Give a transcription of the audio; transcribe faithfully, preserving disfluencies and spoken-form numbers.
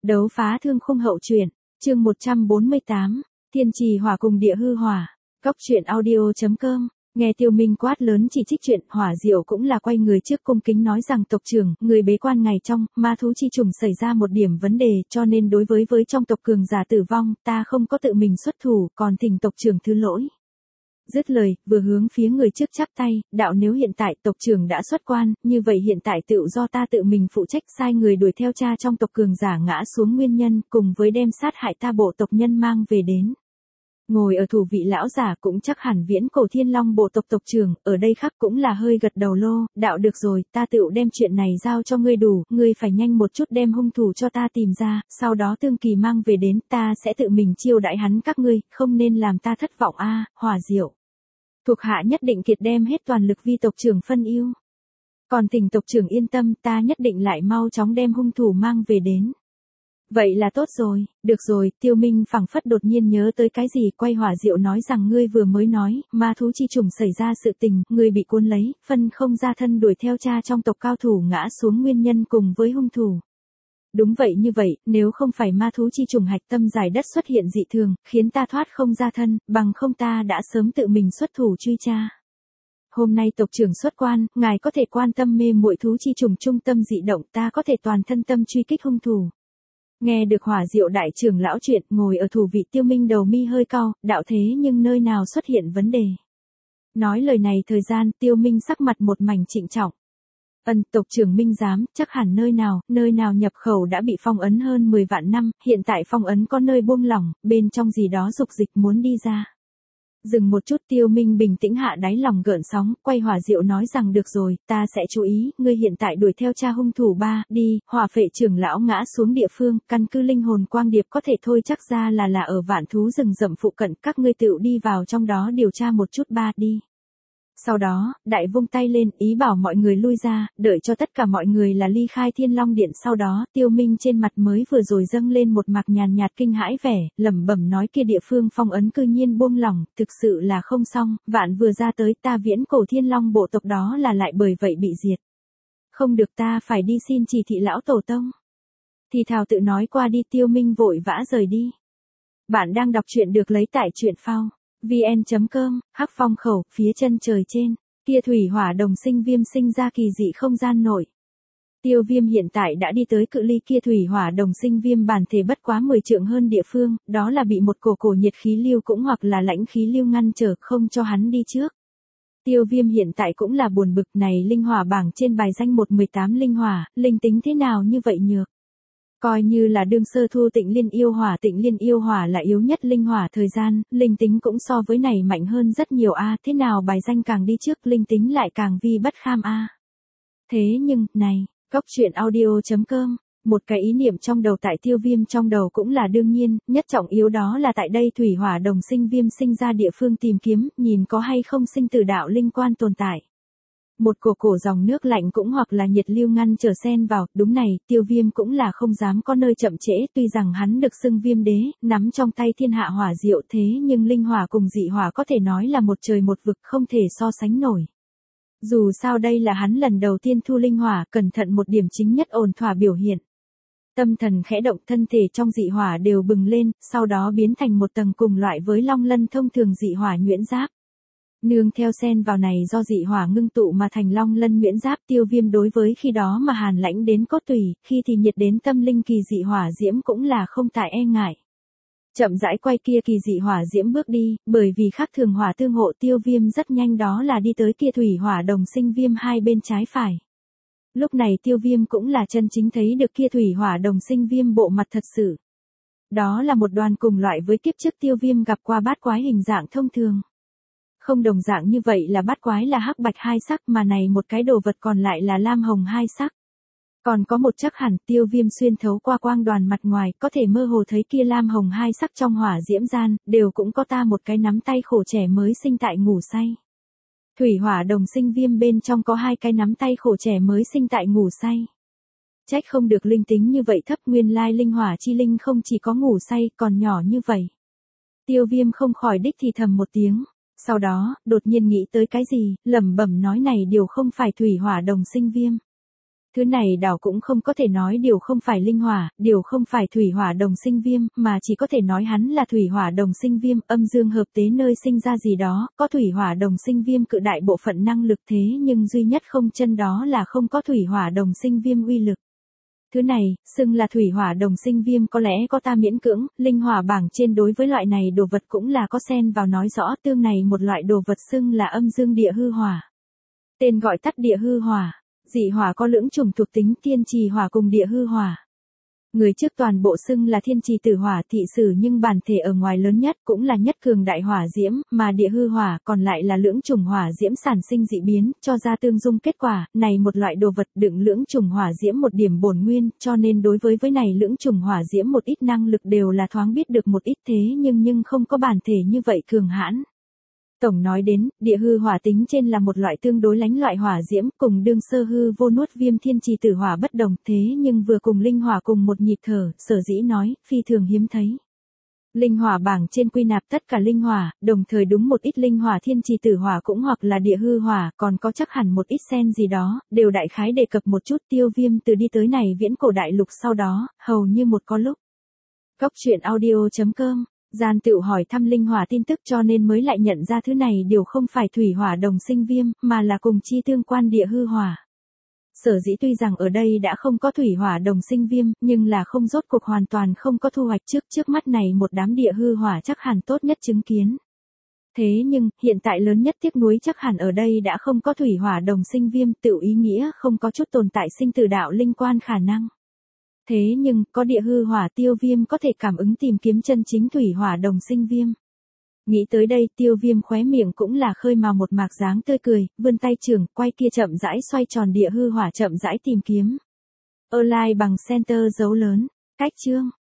Đấu phá thương khung hậu truyện, chương một trăm bốn mươi tám, Thiên trì hỏa cùng địa hư hỏa. Cóc truyện audio chấm com. Nghe Tiêu Minh quát lớn chỉ trích chuyện, Hỏa Diệu cũng là quay người trước cung kính nói rằng tộc trưởng, người bế quan ngày trong, ma thú chi trùng xảy ra một điểm vấn đề, cho nên đối với với trong tộc cường giả tử vong, ta không có tự mình xuất thủ, còn thỉnh tộc trưởng thứ lỗi. Dứt lời, vừa hướng phía người trước chắp tay, đạo nếu hiện tại tộc trưởng đã xuất quan, như vậy hiện tại tự do ta tự mình phụ trách sai người đuổi theo cha trong tộc cường giả ngã xuống nguyên nhân, cùng với đem sát hại ta bộ tộc nhân mang về đến. Ngồi ở thủ vị lão giả cũng chắc hẳn viễn cổ thiên long bộ tộc tộc trưởng, ở đây khắc cũng là hơi gật đầu lô, đạo được rồi, ta tự đem chuyện này giao cho ngươi đủ, ngươi phải nhanh một chút đem hung thủ cho ta tìm ra, sau đó tương kỳ mang về đến, ta sẽ tự mình chiêu đãi hắn các ngươi, không nên làm ta thất vọng a, à, Hỏa Diệu. Thuộc hạ nhất định kiệt đem hết toàn lực vi tộc trưởng phân ưu. Còn tình tộc trưởng yên tâm, ta nhất định lại mau chóng đem hung thủ mang về đến. Vậy là tốt rồi, được rồi, Tiêu Minh phảng phất đột nhiên nhớ tới cái gì, quay Hỏa Diệu nói rằng ngươi vừa mới nói, ma thú chi trùng xảy ra sự tình, ngươi bị cuốn lấy, phân không ra thân đuổi theo cha trong tộc cao thủ ngã xuống nguyên nhân cùng với hung thủ. Đúng vậy như vậy, nếu không phải ma thú chi trùng hạch tâm giải đất xuất hiện dị thường, khiến ta thoát không ra thân, bằng không ta đã sớm tự mình xuất thủ truy tra. Hôm nay tộc trưởng xuất quan, ngài có thể quan tâm mê muội thú chi trùng trung tâm dị động, ta có thể toàn thân tâm truy kích hung thủ. Nghe được Hỏa Diệu đại trưởng lão chuyện, ngồi ở thủ vị Tiêu Minh đầu mi hơi cau, đạo thế nhưng nơi nào xuất hiện vấn đề. Nói lời này thời gian, Tiêu Minh sắc mặt một mảnh trịnh trọng. Ân, tộc trưởng Minh giám, chắc hẳn nơi nào, nơi nào nhập khẩu đã bị phong ấn hơn mười vạn năm, hiện tại phong ấn có nơi buông lỏng, bên trong gì đó dục dịch muốn đi ra. Dừng một chút, Tiêu Minh bình tĩnh hạ đáy lòng gợn sóng, quay Hỏa Diệu nói rằng được rồi, ta sẽ chú ý, ngươi hiện tại đuổi theo cha hung thủ ba, đi, hỏa phệ trưởng lão ngã xuống địa phương, căn cứ linh hồn quang điệp có thể thôi chắc ra là là ở vạn thú rừng rậm phụ cận, các ngươi tự đi vào trong đó điều tra một chút ba, đi. Sau đó, đại vung tay lên, ý bảo mọi người lui ra, đợi cho tất cả mọi người là ly khai Thiên Long Điện. Sau đó, Tiêu Minh trên mặt mới vừa rồi dâng lên một mặt nhàn nhạt kinh hãi vẻ, lẩm bẩm nói kia địa phương phong ấn cư nhiên buông lỏng, thực sự là không xong, vạn vừa ra tới ta viễn cổ Thiên Long bộ tộc đó là lại bởi vậy bị diệt. Không được, ta phải đi xin chỉ thị lão tổ tông. Thì thào tự nói qua đi, Tiêu Minh vội vã rời đi. Bạn đang đọc truyện được lấy tại truyện phao. vn chấm com, Hắc Phong khẩu, phía chân trời trên, kia thủy hỏa đồng sinh viêm sinh ra kỳ dị không gian nội. Tiêu Viêm hiện tại đã đi tới cự ly kia thủy hỏa đồng sinh viêm bản thể bất quá mười trượng hơn địa phương, đó là bị một cổ cổ nhiệt khí lưu cũng hoặc là lãnh khí lưu ngăn trở không cho hắn đi trước. Tiêu Viêm hiện tại cũng là buồn bực, này linh hỏa bảng trên bài danh một mười tám linh hỏa, linh tính thế nào như vậy nhược. Coi như là đương sơ thu Tịnh Liên yêu hỏa, Tịnh Liên yêu hỏa là yếu nhất linh hỏa thời gian, linh tính cũng so với này mạnh hơn rất nhiều a, à, thế nào bài danh càng đi trước linh tính lại càng vi bất kham a. À. Thế nhưng, này, cóc truyện audio chấm com, một cái ý niệm trong đầu tại Tiêu Viêm trong đầu cũng là đương nhiên, nhất trọng yếu đó là tại đây thủy hỏa đồng sinh viêm sinh ra địa phương tìm kiếm, nhìn có hay không sinh tử đạo linh quan tồn tại. Một cổ cổ dòng nước lạnh cũng hoặc là nhiệt lưu ngăn trở xen vào, đúng này, Tiêu Viêm cũng là không dám có nơi chậm trễ, tuy rằng hắn được xưng Viêm đế, nắm trong tay thiên hạ hỏa diệu thế nhưng linh hỏa cùng dị hỏa có thể nói là một trời một vực không thể so sánh nổi. Dù sao đây là hắn lần đầu tiên thu linh hỏa, cẩn thận một điểm chính nhất ổn thỏa biểu hiện. Tâm thần khẽ động, thân thể trong dị hỏa đều bừng lên, sau đó biến thành một tầng cùng loại với long lân thông thường dị hỏa nhuyễn giáp. Nương theo xen vào này do dị hỏa ngưng tụ mà thành long lân nhuyễn giáp, Tiêu Viêm đối với khi đó mà hàn lãnh đến cốt tủy, khi thì nhiệt đến tâm linh kỳ dị hỏa diễm cũng là không tại e ngại. Chậm rãi quay kia kỳ dị hỏa diễm bước đi, bởi vì khác thường hỏa tương hộ, Tiêu Viêm rất nhanh đó là đi tới kia thủy hỏa đồng sinh viêm hai bên trái phải. Lúc này Tiêu Viêm cũng là chân chính thấy được kia thủy hỏa đồng sinh viêm bộ mặt thật sự. Đó là một đoàn cùng loại với kiếp trước Tiêu Viêm gặp qua bát quái hình dạng thông thường. Không đồng dạng như vậy là bát quái là hắc bạch hai sắc, mà này một cái đồ vật còn lại là lam hồng hai sắc. Còn có một chắc hẳn, Tiêu Viêm xuyên thấu qua quang đoàn mặt ngoài, có thể mơ hồ thấy kia lam hồng hai sắc trong hỏa diễm gian, đều cũng có ta một cái nắm tay khổ trẻ mới sinh tại ngủ say. Thủy hỏa đồng sinh viêm bên trong có hai cái nắm tay khổ trẻ mới sinh tại ngủ say. Trách không được linh tính như vậy thấp, nguyên lai linh hỏa chi linh không chỉ có ngủ say, còn nhỏ như vậy. Tiêu Viêm không khỏi đích thì thầm một tiếng. Sau đó, đột nhiên nghĩ tới cái gì, lẩm bẩm nói này điều không phải thủy hỏa đồng sinh viêm. Thứ này đảo cũng không có thể nói điều không phải linh hỏa, điều không phải thủy hỏa đồng sinh viêm, mà chỉ có thể nói hắn là thủy hỏa đồng sinh viêm, âm dương hợp tế nơi sinh ra gì đó, có thủy hỏa đồng sinh viêm cự đại bộ phận năng lực thế nhưng duy nhất không chân đó là không có thủy hỏa đồng sinh viêm uy lực. Thứ này, xưng là thủy hỏa đồng sinh viêm có lẽ có ta miễn cưỡng, linh hỏa bảng trên đối với loại này đồ vật cũng là có xen vào nói rõ tương này một loại đồ vật xưng là âm dương địa hư hỏa. Tên gọi tắt địa hư hỏa. Dị hỏa có lưỡng chủng thuộc tính thiên trì hỏa cùng địa hư hỏa. Người trước toàn bộ xưng là thiên trì tử hỏa thị sử nhưng bản thể ở ngoài lớn nhất cũng là nhất cường đại hỏa diễm, mà địa hư hỏa còn lại là lưỡng chủng hỏa diễm sản sinh dị biến, cho ra tương dung kết quả, này một loại đồ vật đựng lưỡng chủng hỏa diễm một điểm bổn nguyên, cho nên đối với với này lưỡng chủng hỏa diễm một ít năng lực đều là thoáng biết được một ít thế nhưng nhưng không có bản thể như vậy cường hãn. Tổng nói đến, địa hư hỏa tính trên là một loại tương đối lánh loại hỏa diễm, cùng đương sơ hư vô nuốt viêm thiên trì tử hỏa bất đồng, thế nhưng vừa cùng linh hỏa cùng một nhịp thở, sở dĩ nói, phi thường hiếm thấy. Linh hỏa bảng trên quy nạp tất cả linh hỏa, đồng thời đúng một ít linh hỏa thiên trì tử hỏa cũng hoặc là địa hư hỏa, còn có chắc hẳn một ít sen gì đó, đều đại khái đề cập một chút tiêu viêm từ đi tới này viễn cổ đại lục sau đó, hầu như một có lúc. Góc truyện audio chấm com Gian tự hỏi thăm linh hỏa tin tức cho nên mới lại nhận ra thứ này đều không phải thủy hỏa đồng sinh viêm, mà là cùng chi tương quan địa hư hỏa. Sở dĩ tuy rằng ở đây đã không có thủy hỏa đồng sinh viêm, nhưng là không rốt cuộc hoàn toàn không có thu hoạch trước trước mắt này một đám địa hư hỏa chắc hẳn tốt nhất chứng kiến. Thế nhưng, hiện tại lớn nhất tiếc nuối chắc hẳn ở đây đã không có thủy hỏa đồng sinh viêm, tự ý nghĩa không có chút tồn tại sinh tử đạo linh quan khả năng. Thế nhưng, có địa hư hỏa tiêu viêm có thể cảm ứng tìm kiếm chân chính thủy hỏa đồng sinh viêm. Nghĩ tới đây tiêu viêm khóe miệng cũng là khơi mào một mạc dáng tươi cười, vươn tay trưởng, quay kia chậm rãi xoay tròn địa hư hỏa chậm rãi tìm kiếm. Align bằng center dấu lớn, cách chương.